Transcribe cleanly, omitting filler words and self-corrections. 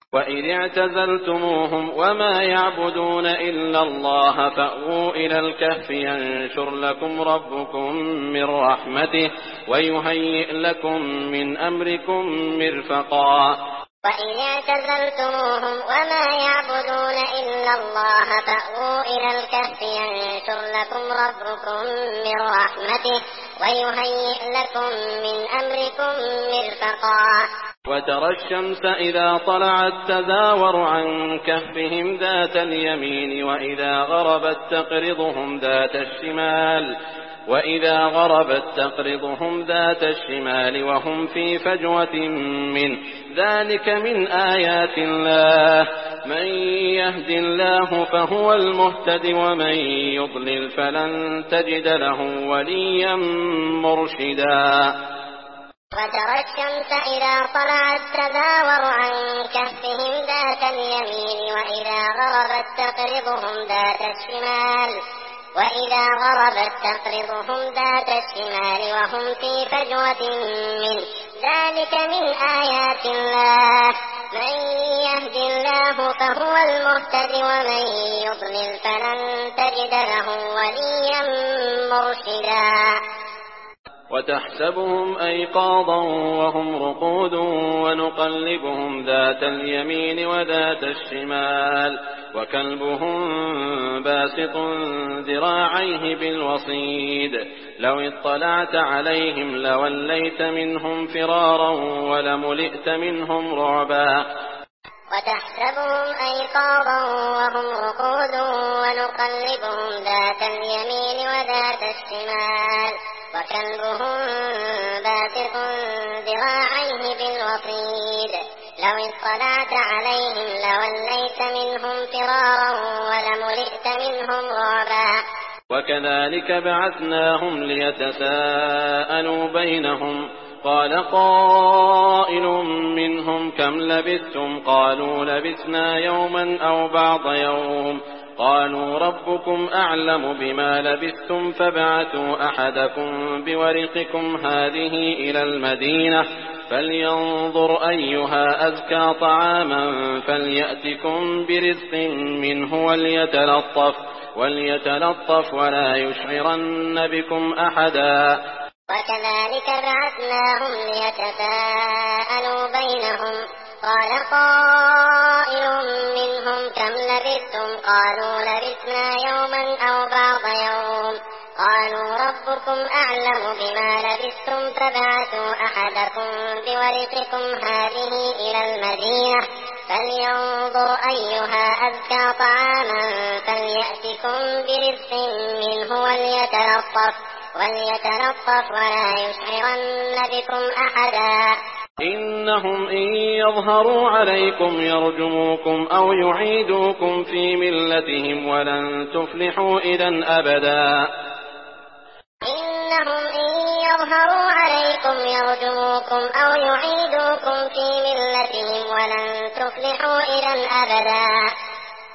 وإذ اعتزلتموهم وما يعبدون إلا الله فأووا إلى الكهف ينشر لكم ربكم من رحمته ويهيئ لكم من أمركم مرفقا. وإذ اعتزلتموهم وما يعبدون إلا الله فأووا إلى الكهف ينشر لكم ربكم من رحمته ويهيئ لكم من أمركم مرفقا. وترى الشمس إذا طلعت تزاور عن كهفهم ذات اليمين وإذا غربت تقرضهم ذات الشمال وهم في فجوة منه ذلك من آيات الله من يهد الله فهو المهتد ومن يضلل فلن تجد له وليا مرشدا. وترى الشمس إذا طلعت تزاور عن كهفهم ذات اليمين وإذا غربت تقرضهم ذات الشمال وهم في فجوة منه ذلك من آيات الله من يهد الله فهو المهتد ومن يضلل فلن تجد له وليا مرشدا. وتحسبهم أيقاظا وهم رقود ونقلبهم ذات اليمين وذات الشمال وكلبهم باسط ذراعيه بالوصيد لو اطلعت عليهم لوليت منهم فرارا ولملئت منهم رعبا. وتحسبهم أيقاظا وهم رقود ونقلبهم ذات اليمين وذات الشمال وكلبهم باسط ذراعيه بالوصيد لو اطلعت عليهم لوليت منهم فرارا ولملئت منهم رعبا. وكذلك بعثناهم ليتساءلوا بينهم قال قائل منهم كم لبثتم قالوا لبثنا يوما أو بعض يوم قالوا ربكم أعلم بما لبثتم فابعثوا أحدكم بورقكم هذه إلى المدينة فلينظر أيها أزكى طعاما فليأتكم برزق منه وليتلطف ولا يشعرن بكم أحدا. وكذلك بعثناهم ليتساءلوا بينهم قال قائل منهم كم لبثتم قالوا لبثنا يوما أو بعض يوم قالوا ربكم أعلم بما لبثتم فابعثوا أحدكم بورقكم هذه إلى المدينة فلينظر أيها أزكى طعاما فليأتكم برزق منه وليتلطف ولا يشعرن بكم أحدا. إنهم إن يظهروا عليكم يرجموكم أو يعيدوكم في ملتهم ولن تفلحوا إذا أبدا. إنهم إن يظهروا عليكم يرجموكم أو يعيدوكم في ملتهم ولن تفلحوا إذا أبدا.